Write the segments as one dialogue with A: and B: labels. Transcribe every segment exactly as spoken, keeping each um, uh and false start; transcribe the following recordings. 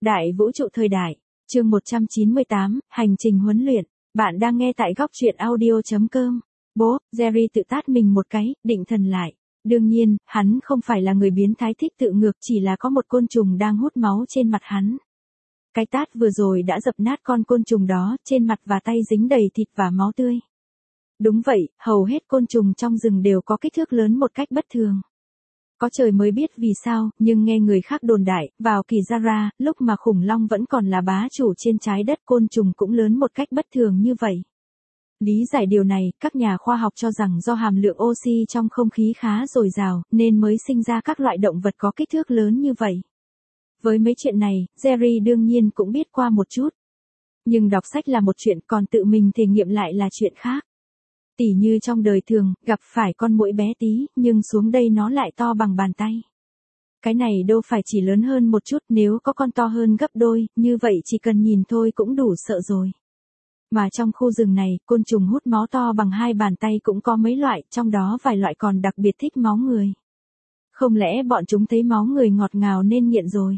A: Đại vũ trụ thời đại, chương một trăm chín mươi tám, hành trình huấn luyện. Bạn đang nghe tại góc truyện audio chấm com. Bố, Jerry tự tát mình một cái, định thần lại. Đương nhiên, hắn không phải là người biến thái thích tự ngược, chỉ là có một côn trùng đang hút máu trên mặt hắn. Cái tát vừa rồi đã dập nát con côn trùng đó, trên mặt và tay dính đầy thịt và máu tươi. Đúng vậy, hầu hết côn trùng trong rừng đều có kích thước lớn một cách bất thường. Có trời mới biết vì sao, nhưng nghe người khác đồn đại, vào kỳ Jara, lúc mà khủng long vẫn còn là bá chủ trên trái đất, côn trùng cũng lớn một cách bất thường như vậy. Lý giải điều này, các nhà khoa học cho rằng do hàm lượng oxy trong không khí khá dồi dào, nên mới sinh ra các loại động vật có kích thước lớn như vậy. Với mấy chuyện này, Jerry đương nhiên cũng biết qua một chút. Nhưng đọc sách là một chuyện, còn tự mình thể nghiệm lại là chuyện khác. Tỉ như trong đời thường, gặp phải con muỗi bé tí, nhưng xuống đây nó lại to bằng bàn tay. Cái này đâu phải chỉ lớn hơn một chút, nếu có con to hơn gấp đôi, như vậy chỉ cần nhìn thôi cũng đủ sợ rồi. Mà trong khu rừng này, côn trùng hút máu to bằng hai bàn tay cũng có mấy loại, trong đó vài loại còn đặc biệt thích máu người. Không lẽ bọn chúng thấy máu người ngọt ngào nên nghiện rồi?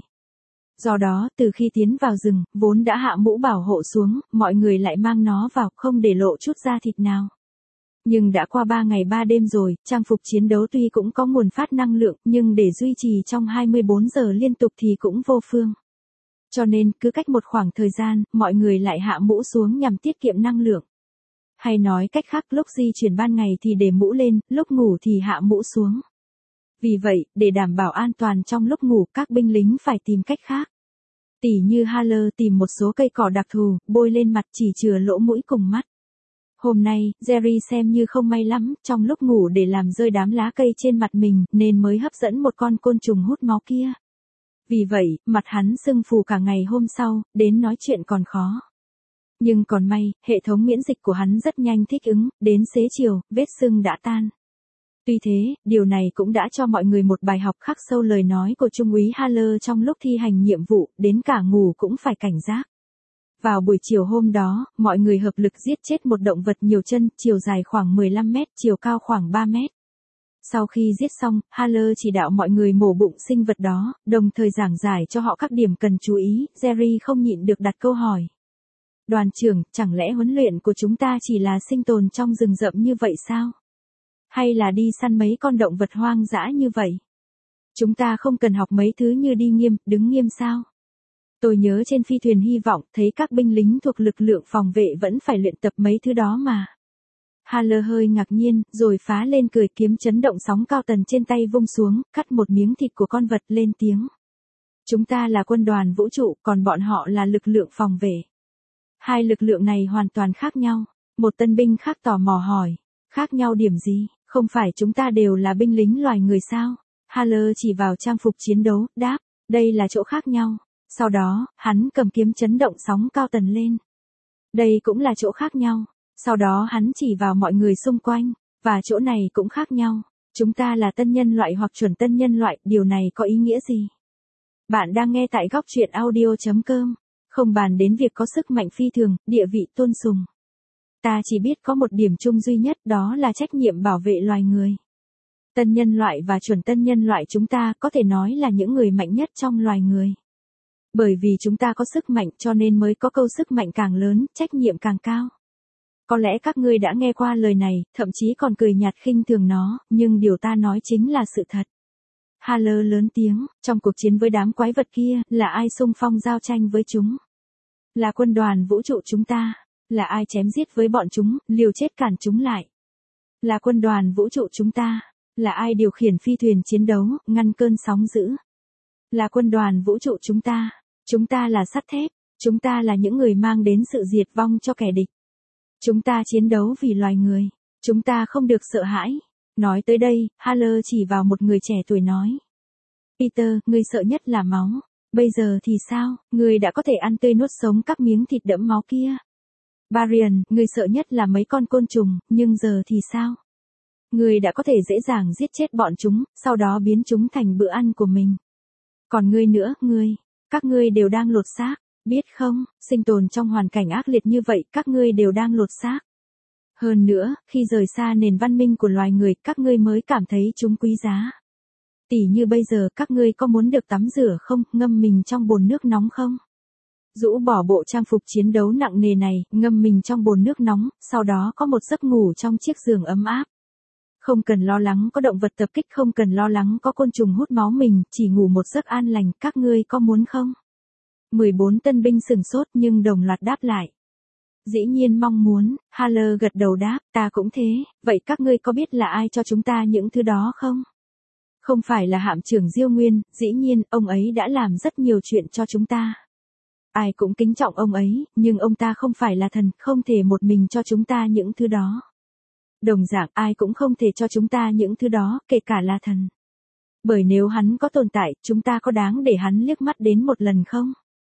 A: Do đó, từ khi tiến vào rừng, vốn đã hạ mũ bảo hộ xuống, mọi người lại mang nó vào, không để lộ chút da thịt nào. Nhưng đã qua ba ngày ba đêm rồi, trang phục chiến đấu tuy cũng có nguồn phát năng lượng, nhưng để duy trì trong hai mươi bốn giờ liên tục thì cũng vô phương. Cho nên, cứ cách một khoảng thời gian, mọi người lại hạ mũ xuống nhằm tiết kiệm năng lượng. Hay nói cách khác, lúc di chuyển ban ngày thì để mũ lên, lúc ngủ thì hạ mũ xuống. Vì vậy, để đảm bảo an toàn trong lúc ngủ, các binh lính phải tìm cách khác. Tỉ như Haller tìm một số cây cỏ đặc thù, bôi lên mặt chỉ chừa lỗ mũi cùng mắt. Hôm nay, Jerry xem như không may lắm, trong lúc ngủ để làm rơi đám lá cây trên mặt mình, nên mới hấp dẫn một con côn trùng hút máu kia. Vì vậy, mặt hắn sưng phù cả ngày hôm sau, đến nói chuyện còn khó. Nhưng còn may, hệ thống miễn dịch của hắn rất nhanh thích ứng, đến xế chiều, vết sưng đã tan. Tuy thế, điều này cũng đã cho mọi người một bài học khắc sâu lời nói của Trung úy Haller trong lúc thi hành nhiệm vụ, đến cả ngủ cũng phải cảnh giác. Vào buổi chiều hôm đó, mọi người hợp lực giết chết một động vật nhiều chân, chiều dài khoảng mười lăm mét, chiều cao khoảng ba mét. Sau khi giết xong, Haller chỉ đạo mọi người mổ bụng sinh vật đó, đồng thời giảng giải cho họ các điểm cần chú ý. Jerry không nhịn được đặt câu hỏi. Đoàn trưởng, chẳng lẽ huấn luyện của chúng ta chỉ là sinh tồn trong rừng rậm như vậy sao? Hay là đi săn mấy con động vật hoang dã như vậy? Chúng ta không cần học mấy thứ như đi nghiêm, đứng nghiêm sao? Tôi nhớ trên phi thuyền hy vọng thấy các binh lính thuộc lực lượng phòng vệ vẫn phải luyện tập mấy thứ đó mà. Haller hơi ngạc nhiên, rồi phá lên cười, kiếm chấn động sóng cao tần trên tay vung xuống, cắt một miếng thịt của con vật, lên tiếng. Chúng ta là quân đoàn vũ trụ, còn bọn họ là lực lượng phòng vệ. Hai lực lượng này hoàn toàn khác nhau. Một tân binh khác tò mò hỏi. Khác nhau điểm gì? Không phải chúng ta đều là binh lính loài người sao? Haller chỉ vào trang phục chiến đấu, đáp. Đây là chỗ khác nhau. Sau đó, hắn cầm kiếm chấn động sóng cao tần lên. Đây cũng là chỗ khác nhau. Sau đó hắn chỉ vào mọi người xung quanh. Và chỗ này cũng khác nhau. Chúng ta là tân nhân loại hoặc chuẩn tân nhân loại, điều này có ý nghĩa gì? Bạn đang nghe tại góc truyện audio chấm com. Không bàn đến việc có sức mạnh phi thường, địa vị tôn sùng. Ta chỉ biết có một điểm chung duy nhất, đó là trách nhiệm bảo vệ loài người. Tân nhân loại và chuẩn tân nhân loại chúng ta có thể nói là những người mạnh nhất trong loài người. Bởi vì chúng ta có sức mạnh cho nên mới có câu sức mạnh càng lớn, trách nhiệm càng cao. Có lẽ các ngươi đã nghe qua lời này, thậm chí còn cười nhạt khinh thường nó, nhưng điều ta nói chính là sự thật. Haller lớn tiếng, trong cuộc chiến với đám quái vật kia, là ai xung phong giao tranh với chúng? Là quân đoàn vũ trụ chúng ta. Là ai chém giết với bọn chúng, liều chết cản chúng lại? Là quân đoàn vũ trụ chúng ta. Là ai điều khiển phi thuyền chiến đấu, ngăn cơn sóng dữ? Là quân đoàn vũ trụ chúng ta. Chúng ta là sắt thép. Chúng ta là những người mang đến sự diệt vong cho kẻ địch. Chúng ta chiến đấu vì loài người. Chúng ta không được sợ hãi. Nói tới đây, Haller chỉ vào một người trẻ tuổi nói. Peter, ngươi sợ nhất là máu. Bây giờ thì sao, ngươi đã có thể ăn tươi nuốt sống các miếng thịt đẫm máu kia. Varian, ngươi sợ nhất là mấy con côn trùng, nhưng giờ thì sao? Ngươi đã có thể dễ dàng giết chết bọn chúng, sau đó biến chúng thành bữa ăn của mình. Còn ngươi nữa, ngươi, các ngươi đều đang lột xác, biết không, sinh tồn trong hoàn cảnh ác liệt như vậy, các ngươi đều đang lột xác. Hơn nữa, khi rời xa nền văn minh của loài người, các ngươi mới cảm thấy chúng quý giá. Tỉ như bây giờ các ngươi có muốn được tắm rửa không, ngâm mình trong bồn nước nóng không? Rũ bỏ bộ trang phục chiến đấu nặng nề này, ngâm mình trong bồn nước nóng, sau đó có một giấc ngủ trong chiếc giường ấm áp. Không cần lo lắng có động vật tập kích, không cần lo lắng có côn trùng hút máu mình, chỉ ngủ một giấc an lành, các ngươi có muốn không? mười bốn tân binh sửng sốt nhưng đồng loạt đáp lại. Dĩ nhiên mong muốn, Haller gật đầu đáp, ta cũng thế, vậy các ngươi có biết là ai cho chúng ta những thứ đó không? Không phải là hạm trưởng Diêu Nguyên, dĩ nhiên, ông ấy đã làm rất nhiều chuyện cho chúng ta. Ai cũng kính trọng ông ấy, nhưng ông ta không phải là thần, không thể một mình cho chúng ta những thứ đó. Đồng dạng ai cũng không thể cho chúng ta những thứ đó, kể cả là thần. Bởi nếu hắn có tồn tại, chúng ta có đáng để hắn liếc mắt đến một lần không?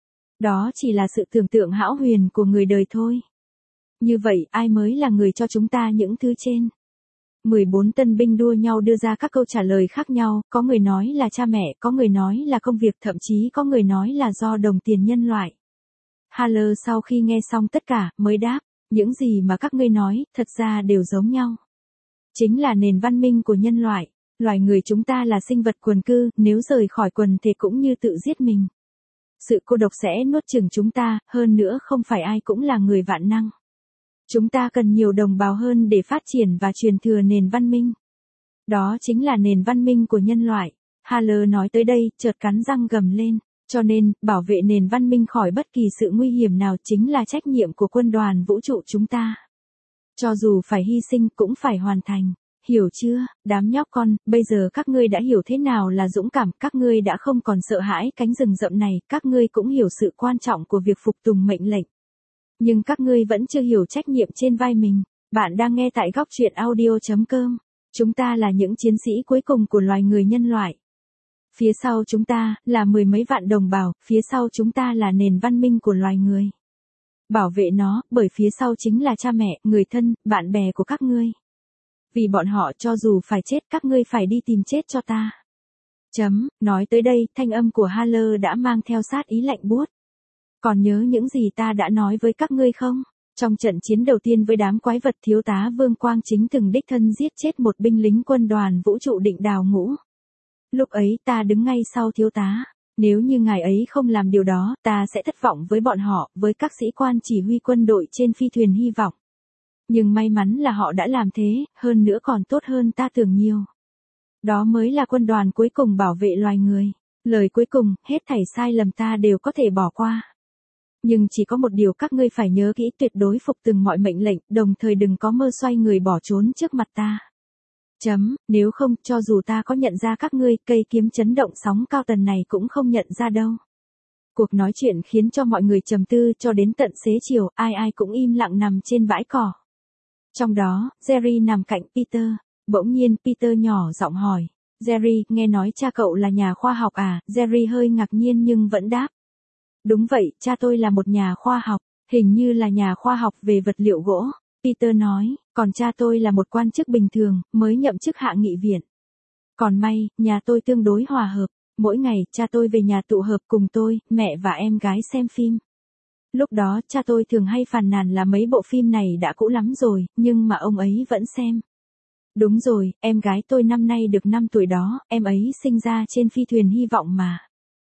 A: Đó chỉ là sự tưởng tượng hão huyền của người đời thôi. Như vậy, ai mới là người cho chúng ta những thứ trên? mười bốn tân binh đua nhau đưa ra các câu trả lời khác nhau, có người nói là cha mẹ, có người nói là công việc, thậm chí có người nói là do đồng tiền nhân loại. Haller sau khi nghe xong tất cả, mới đáp, những gì mà các ngươi nói, thật ra đều giống nhau. Chính là nền văn minh của nhân loại, loài người chúng ta là sinh vật quần cư, nếu rời khỏi quần thể cũng như tự giết mình. Sự cô độc sẽ nuốt chửng chúng ta, hơn nữa không phải ai cũng là người vạn năng. Chúng ta cần nhiều đồng bào hơn để phát triển và truyền thừa nền văn minh. Đó chính là nền văn minh của nhân loại. Haller nói tới đây, chợt cắn răng gầm lên. Cho nên, bảo vệ nền văn minh khỏi bất kỳ sự nguy hiểm nào chính là trách nhiệm của quân đoàn vũ trụ chúng ta. Cho dù phải hy sinh cũng phải hoàn thành. Hiểu chưa, đám nhóc con, bây giờ các ngươi đã hiểu thế nào là dũng cảm, các ngươi đã không còn sợ hãi cánh rừng rậm này, các ngươi cũng hiểu sự quan trọng của việc phục tùng mệnh lệnh. Nhưng các ngươi vẫn chưa hiểu trách nhiệm trên vai mình. Bạn đang nghe tại góc truyện audio chấm com. Chúng ta là những chiến sĩ cuối cùng của loài người nhân loại. Phía sau chúng ta, là mười mấy vạn đồng bào, phía sau chúng ta là nền văn minh của loài người. Bảo vệ nó, bởi phía sau chính là cha mẹ, người thân, bạn bè của các ngươi. Vì bọn họ cho dù phải chết các ngươi phải đi tìm chết cho ta. Chấm, nói tới đây, thanh âm của Haller đã mang theo sát ý lạnh buốt. Còn nhớ những gì ta đã nói với các ngươi không? Trong trận chiến đầu tiên với đám quái vật, thiếu tá Vương Quang Chính từng đích thân giết chết một binh lính quân đoàn vũ trụ Định Đào Ngũ. Lúc ấy ta đứng ngay sau thiếu tá. Nếu như ngài ấy không làm điều đó, ta sẽ thất vọng với bọn họ, với các sĩ quan chỉ huy quân đội trên phi thuyền hy vọng. Nhưng may mắn là họ đã làm thế, hơn nữa còn tốt hơn ta tưởng nhiều. Đó mới là quân đoàn cuối cùng bảo vệ loài người. Lời cuối cùng, hết thảy sai lầm ta đều có thể bỏ qua. Nhưng chỉ có một điều các ngươi phải nhớ kỹ, tuyệt đối phục từng mọi mệnh lệnh, đồng thời đừng có mơ xoay người bỏ trốn trước mặt ta. Chấm, nếu không, cho dù ta có nhận ra các ngươi, cây kiếm chấn động sóng cao tần này cũng không nhận ra đâu. Cuộc nói chuyện khiến cho mọi người trầm tư, cho đến tận xế chiều, ai ai cũng im lặng nằm trên bãi cỏ. Trong đó, Jerry nằm cạnh Peter. Bỗng nhiên Peter nhỏ giọng hỏi, Jerry, nghe nói cha cậu là nhà khoa học à? Jerry hơi ngạc nhiên nhưng vẫn đáp. Đúng vậy, cha tôi là một nhà khoa học, hình như là nhà khoa học về vật liệu gỗ. Peter nói, còn cha tôi là một quan chức bình thường, mới nhậm chức hạ nghị viện. Còn may, nhà tôi tương đối hòa hợp. Mỗi ngày, cha tôi về nhà tụ hợp cùng tôi, mẹ và em gái xem phim. Lúc đó, cha tôi thường hay phàn nàn là mấy bộ phim này đã cũ lắm rồi, nhưng mà ông ấy vẫn xem. Đúng rồi, em gái tôi năm nay được năm tuổi đó, em ấy sinh ra trên phi thuyền hy vọng mà.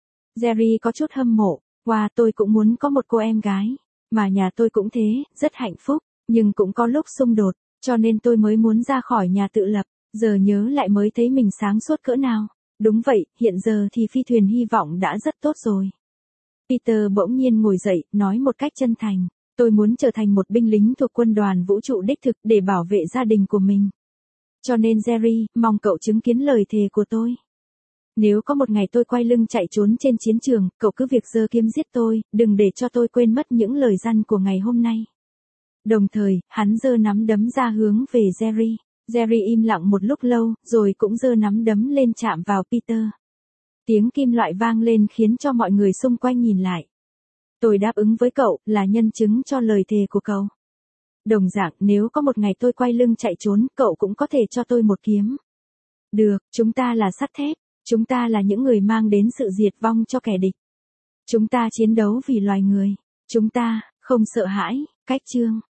A: Jerry có chút hâm mộ, wow, tôi cũng muốn có một cô em gái. Mà nhà tôi cũng thế, rất hạnh phúc, nhưng cũng có lúc xung đột, cho nên tôi mới muốn ra khỏi nhà tự lập. Giờ nhớ lại mới thấy mình sáng suốt cỡ nào. Đúng vậy, hiện giờ thì phi thuyền hy vọng đã rất tốt rồi. Peter bỗng nhiên ngồi dậy, nói một cách chân thành, tôi muốn trở thành một binh lính thuộc quân đoàn vũ trụ đích thực để bảo vệ gia đình của mình. Cho nên Jerry, mong cậu chứng kiến lời thề của tôi. Nếu có một ngày tôi quay lưng chạy trốn trên chiến trường, cậu cứ việc giơ kiếm giết tôi, đừng để cho tôi quên mất những lời răn của ngày hôm nay. Đồng thời, hắn giơ nắm đấm ra hướng về Jerry. Jerry im lặng một lúc lâu, rồi cũng giơ nắm đấm lên chạm vào Peter. Tiếng kim loại vang lên khiến cho mọi người xung quanh nhìn lại. Tôi đáp ứng với cậu, là nhân chứng cho lời thề của cậu. Đồng dạng, nếu có một ngày tôi quay lưng chạy trốn, cậu cũng có thể cho tôi một kiếm. Được, chúng ta là sắt thép, chúng ta là những người mang đến sự diệt vong cho kẻ địch. Chúng ta chiến đấu vì loài người, chúng ta, không sợ hãi, cách chương.